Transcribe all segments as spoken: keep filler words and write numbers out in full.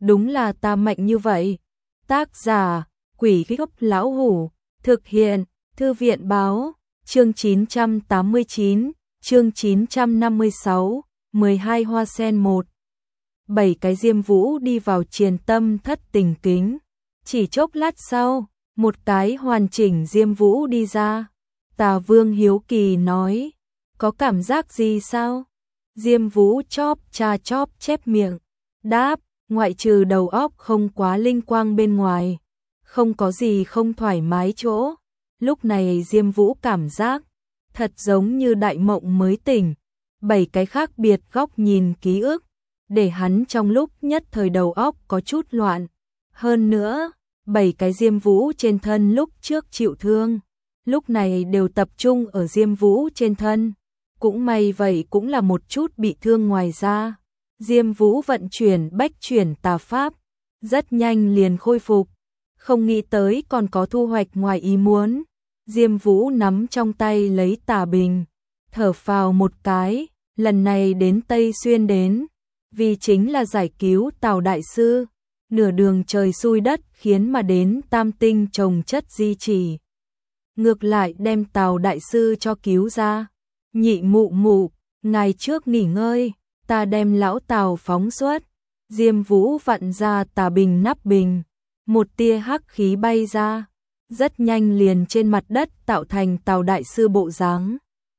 đúng là ta mạnh như vậy. Tác giả, Quỷ Gốc Lão Hủ, thực hiện, Thư viện Báo, chương chín trăm tám mươi chín, chương chín trăm năm mươi sáu, mười hai hoa sen một. Bảy cái Diêm Vũ đi vào Triền Tâm Thất Tình Kính. Chỉ chốc lát sau, một cái hoàn chỉnh Diêm Vũ đi ra. Tà Vương hiếu kỳ nói, có cảm giác gì sao? Diêm Vũ chóp cha chóp chép miệng, đáp, ngoại trừ đầu óc không quá linh quang bên ngoài, không có gì không thoải mái chỗ. Lúc này Diêm Vũ cảm giác thật giống như đại mộng mới tỉnh, bảy cái khác biệt góc nhìn ký ức, để hắn trong lúc nhất thời đầu óc có chút loạn. Hơn nữa, bảy cái Diêm Vũ trên thân lúc trước chịu thương, lúc này đều tập trung ở Diêm Vũ trên thân. Cũng may vậy cũng là một chút bị thương ngoài ra. Diêm Vũ vận chuyển bách chuyển tà pháp, rất nhanh liền khôi phục. Không nghĩ tới còn có thu hoạch ngoài ý muốn. Diêm Vũ nắm trong tay lấy tà bình, thở phào một cái, lần này đến Tây Xuyên đến, vì chính là giải cứu Tào Đại Sư. Nửa đường trời xui đất khiến mà đến Tam Tinh trồng chất di trì. Ngược lại đem Tào Đại Sư cho cứu ra. Nhị mụ mụ, ngày trước nghỉ ngơi, ta đem lão Tào phóng xuất. Diêm Vũ vặn ra tà bình nắp bình, một tia hắc khí bay ra, rất nhanh liền trên mặt đất tạo thành Tào Đại Sư bộ dáng.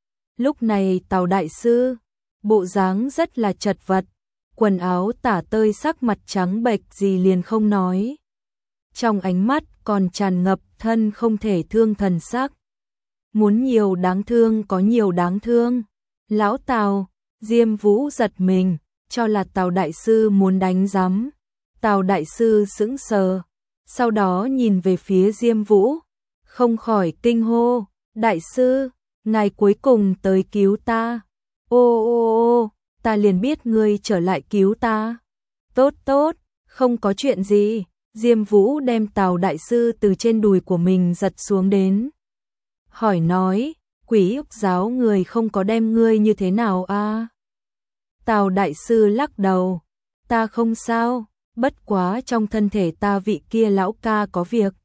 Lúc này Tào Đại Sư, bộ dáng rất là chật vật, quần áo tả tơi sắc mặt trắng bệch gì liền không nói. Trong ánh mắt còn tràn ngập thân không thể thương thần sắc. Muốn nhiều đáng thương có nhiều đáng thương. Lão Tào, Diêm Vũ giật mình, cho là Tào Đại Sư muốn đánh giám. Tào Đại Sư sững sờ, sau đó nhìn về phía Diêm Vũ, không khỏi kinh hô, Đại Sư, ngài cuối cùng tới cứu ta. Ô ô ô, ta liền biết ngươi trở lại cứu ta. Tốt tốt, không có chuyện gì. Diêm Vũ đem Tào Đại Sư từ trên đùi của mình giật xuống đến. Hỏi nói, Quỷ Ức giáo người không có đem ngươi như thế nào a? À? Tào Đại Sư lắc đầu, ta không sao, bất quá trong thân thể ta vị kia lão ca có việc.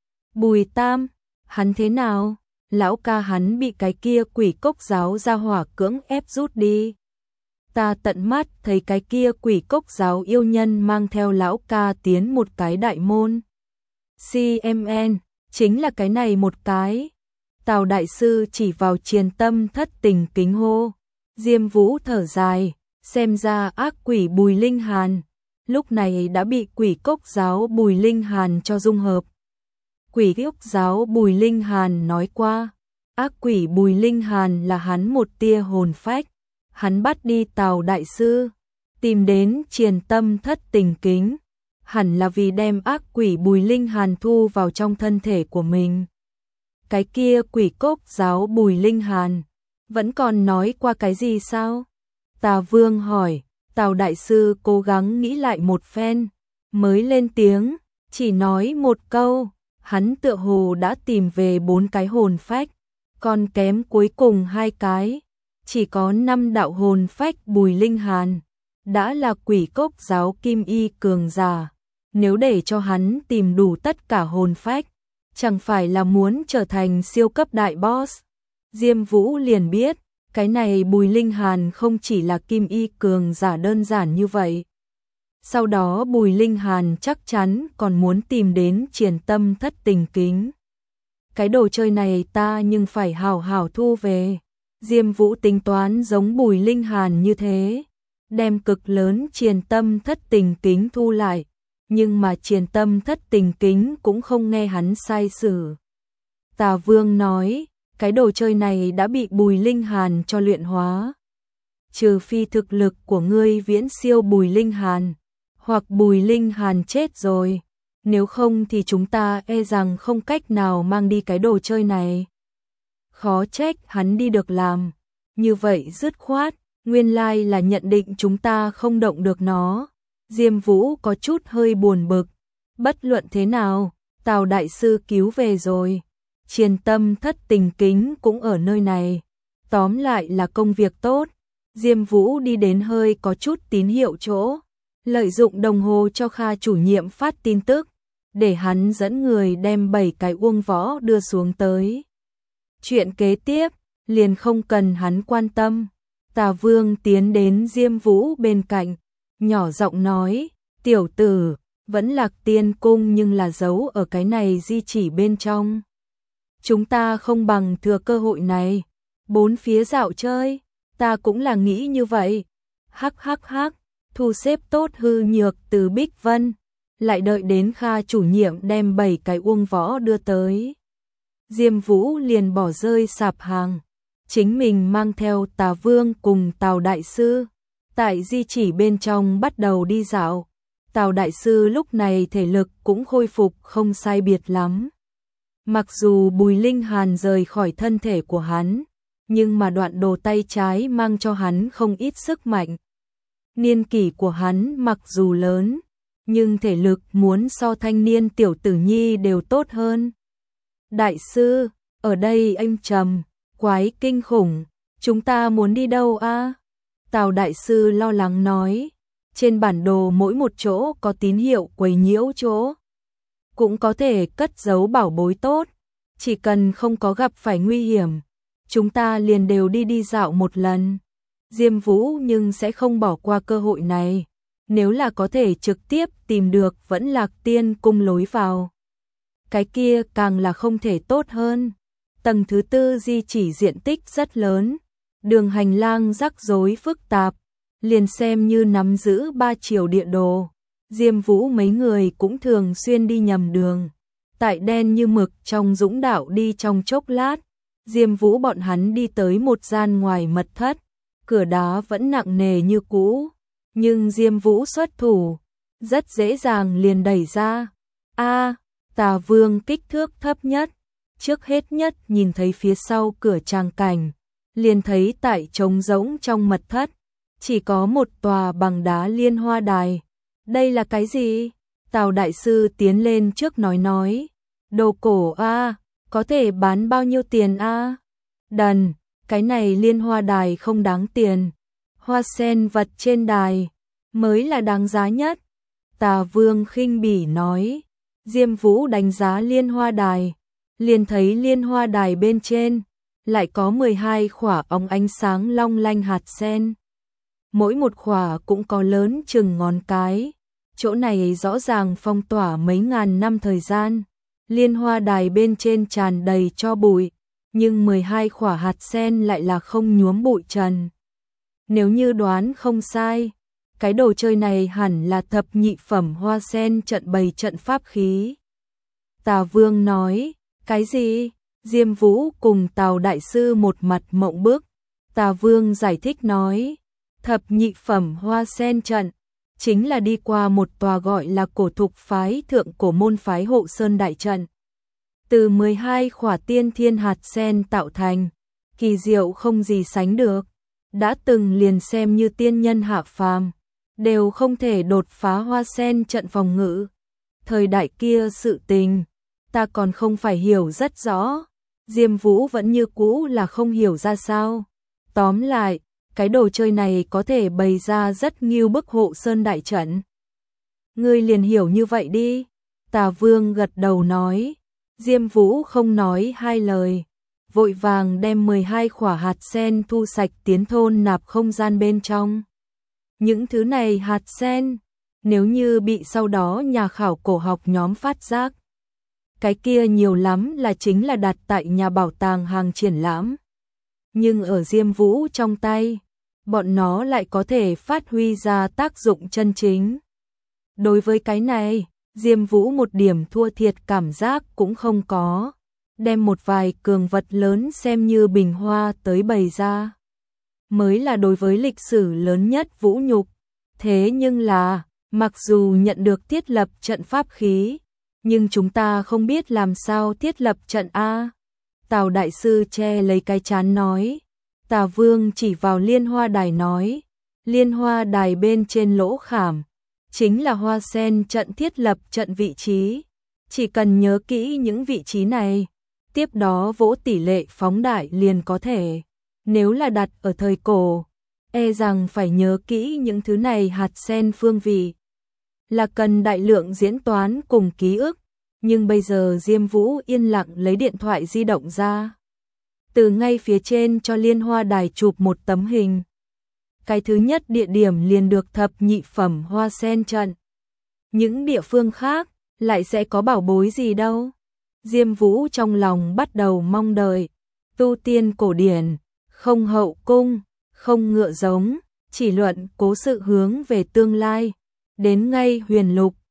Bùi Tam, hắn thế nào? Lão ca hắn bị cái kia Quỷ Cốc giáo gia hỏa cưỡng ép rút đi. Ta tận mắt thấy cái kia Quỷ Cốc giáo yêu nhân mang theo lão ca tiến một cái đại môn. xê em en, chính là cái này một cái. Tào Đại Sư chỉ vào Triền Tâm Thất Tình Kính hô. Diêm Vũ thở dài, xem ra ác quỷ Bùi Linh Hàn, lúc này đã bị Quỷ Cốc giáo Bùi Linh Hàn cho dung hợp. Quỷ Cốc giáo Bùi Linh Hàn nói qua, ác quỷ Bùi Linh Hàn là hắn một tia hồn phách. Hắn bắt đi Tào Đại Sư, tìm đến Triền Tâm Thất Tình Kính, hẳn là vì đem ác quỷ Bùi Linh Hàn thu vào trong thân thể của mình. Cái kia Quỷ Cốc giáo Bùi Linh Hàn, vẫn còn nói qua cái gì sao? Tà Vương hỏi. Tào Đại Sư cố gắng nghĩ lại một phen, mới lên tiếng, chỉ nói một câu, hắn tựa hồ đã tìm về bốn cái hồn phách, còn kém cuối cùng hai cái. Chỉ có năm đạo hồn phách Bùi Linh Hàn, đã là Quỷ Cốc giáo Kim Y cường giả. Nếu để cho hắn tìm đủ tất cả hồn phách, chẳng phải là muốn trở thành siêu cấp đại boss. Diêm Vũ liền biết, cái này Bùi Linh Hàn không chỉ là Kim Y cường giả đơn giản như vậy. Sau đó Bùi Linh Hàn chắc chắn còn muốn tìm đến Triền Tâm Thất Tình Kính. Cái đồ chơi này ta nhưng phải hảo hảo thu về. Diêm Vũ tính toán giống Bùi Linh Hàn như thế, đem cực lớn Triền Tâm Thất Tình Kính thu lại, nhưng mà Triền Tâm Thất Tình Kính cũng không nghe hắn sai sử. Tà Vương nói, cái đồ chơi này đã bị Bùi Linh Hàn cho luyện hóa. Trừ phi thực lực của ngươi viễn siêu Bùi Linh Hàn, hoặc Bùi Linh Hàn chết rồi, nếu không thì chúng ta e rằng không cách nào mang đi cái đồ chơi này. Khó trách hắn đi được làm như vậy dứt khoát, nguyên lai là nhận định chúng ta không động được nó. Diêm Vũ có chút hơi buồn bực, bất luận thế nào, Tào Đại Sư cứu về rồi, Triền Tâm Thất Tình Kính cũng ở nơi này, tóm lại là công việc tốt. Diêm Vũ đi đến hơi có chút tín hiệu chỗ, lợi dụng đồng hồ cho Kha chủ nhiệm phát tin tức, để hắn dẫn người đem bảy cái uông võ đưa xuống tới. Chuyện kế tiếp, liền không cần hắn quan tâm. Tà Vương tiến đến Diêm Vũ bên cạnh, nhỏ giọng nói, tiểu tử, vẫn Lạc Tiên cung nhưng là giấu ở cái này di chỉ bên trong. Chúng ta không bằng thừa cơ hội này, bốn phía dạo chơi, ta cũng là nghĩ như vậy. Hắc hắc hắc, thu xếp tốt hư nhược từ Bích Vân, lại đợi đến Kha chủ nhiệm đem bảy cái uông võ đưa tới. Diêm Vũ liền bỏ rơi sạp hàng, chính mình mang theo Tà Vương cùng Tào Đại Sư, tại di chỉ bên trong bắt đầu đi dạo. Tào Đại Sư lúc này thể lực cũng khôi phục không sai biệt lắm. Mặc dù Bùi Linh Hàn rời khỏi thân thể của hắn, nhưng mà đoạn đồ tay trái mang cho hắn không ít sức mạnh. Niên kỷ của hắn mặc dù lớn, nhưng thể lực muốn so thanh niên tiểu tử nhi đều tốt hơn. Đại sư, ở đây anh trầm, quái kinh khủng, chúng ta muốn đi đâu a? Tào Đại Sư lo lắng nói, trên bản đồ mỗi một chỗ có tín hiệu quấy nhiễu chỗ, cũng có thể cất giấu bảo bối tốt, chỉ cần không có gặp phải nguy hiểm, chúng ta liền đều đi đi dạo một lần. Diêm Vũ nhưng sẽ không bỏ qua cơ hội này, nếu là có thể trực tiếp tìm được vẫn Lạc Tiên cung lối vào. Cái kia càng là không thể tốt hơn. Tầng thứ tư di chỉ diện tích rất lớn, đường hành lang rắc rối phức tạp, liền xem như nắm giữ ba chiều địa đồ. Diêm Vũ mấy người cũng thường xuyên đi nhầm đường, tại đen như mực trong dũng đạo đi trong chốc lát, Diêm Vũ bọn hắn đi tới một gian ngoài mật thất, cửa đá vẫn nặng nề như cũ, nhưng Diêm Vũ xuất thủ, rất dễ dàng liền đẩy ra. A, Tà Vương kích thước thấp nhất, trước hết nhất nhìn thấy phía sau cửa tràng cảnh, liền thấy tại trống rỗng trong mật thất, chỉ có một tòa bằng đá liên hoa đài. Đây là cái gì? Tào Đại Sư tiến lên trước nói nói, đồ cổ a, có thể bán bao nhiêu tiền a? Đần, cái này liên hoa đài không đáng tiền, hoa sen vật trên đài mới là đáng giá nhất. Tà Vương khinh bỉ nói. Diêm Vũ đánh giá liên hoa đài, liền thấy liên hoa đài bên trên lại có mười hai khỏa óng ánh sáng long lanh hạt sen. Mỗi một khỏa cũng có lớn chừng ngón cái, chỗ này rõ ràng phong tỏa mấy ngàn năm thời gian. Liên hoa đài bên trên tràn đầy tro bụi, nhưng mười hai khỏa hạt sen lại là không nhuốm bụi trần. Nếu như đoán không sai, cái đồ chơi này hẳn là thập nhị phẩm hoa sen trận bày trận pháp khí. Tà Vương nói, cái gì? Diêm Vũ cùng Tào Đại Sư một mặt mộng bức. Tà Vương giải thích nói, thập nhị phẩm hoa sen trận, chính là đi qua một tòa gọi là cổ thục phái thượng cổ môn phái hộ sơn đại trận. Từ mười hai khỏa tiên thiên hạt sen tạo thành, kỳ diệu không gì sánh được. Đã từng liền xem như tiên nhân hạ phàm, đều không thể đột phá hoa sen trận phòng ngự. Thời đại kia sự tình, ta còn không phải hiểu rất rõ. Diêm Vũ vẫn như cũ là không hiểu ra sao. Tóm lại, cái đồ chơi này có thể bày ra rất nhiều bức hộ sơn đại trận. Ngươi liền hiểu như vậy đi. Tà Vương gật đầu nói. Diêm Vũ không nói hai lời, vội vàng đem mười hai khỏa hạt sen thu sạch tiến thôn nạp không gian bên trong. Những thứ này hạt sen, nếu như bị sau đó nhà khảo cổ học nhóm phát giác, cái kia nhiều lắm là chính là đặt tại nhà bảo tàng hàng triển lãm. Nhưng ở Diêm Vũ trong tay, bọn nó lại có thể phát huy ra tác dụng chân chính. Đối với cái này, Diêm Vũ một điểm thua thiệt cảm giác cũng không có, đem một vài cường vật lớn xem như bình hoa tới bày ra, mới là đối với lịch sử lớn nhất vũ nhục. Thế nhưng là, mặc dù nhận được thiết lập trận pháp khí, nhưng chúng ta không biết làm sao thiết lập trận A. Tào Đại Sư che lấy cái trán nói. Tà Vương chỉ vào liên hoa đài nói, liên hoa đài bên trên lỗ khảm, chính là hoa sen trận thiết lập trận vị trí. Chỉ cần nhớ kỹ những vị trí này, tiếp đó vỗ tỷ lệ phóng đại liền có thể. Nếu là đặt ở thời cổ, e rằng phải nhớ kỹ những thứ này hạt sen phương vị, là cần đại lượng diễn toán cùng ký ức, nhưng bây giờ Diêm Vũ yên lặng lấy điện thoại di động ra. Từ ngay phía trên cho Liên Hoa Đài chụp một tấm hình. Cái thứ nhất địa điểm liền được thập nhị phẩm hoa sen trận. Những địa phương khác lại sẽ có bảo bối gì đâu. Diêm Vũ trong lòng bắt đầu mong đợi. Tu tiên cổ điển, không hậu cung, không ngựa giống, chỉ luận cố sự hướng về tương lai. Đến ngay huyền lục,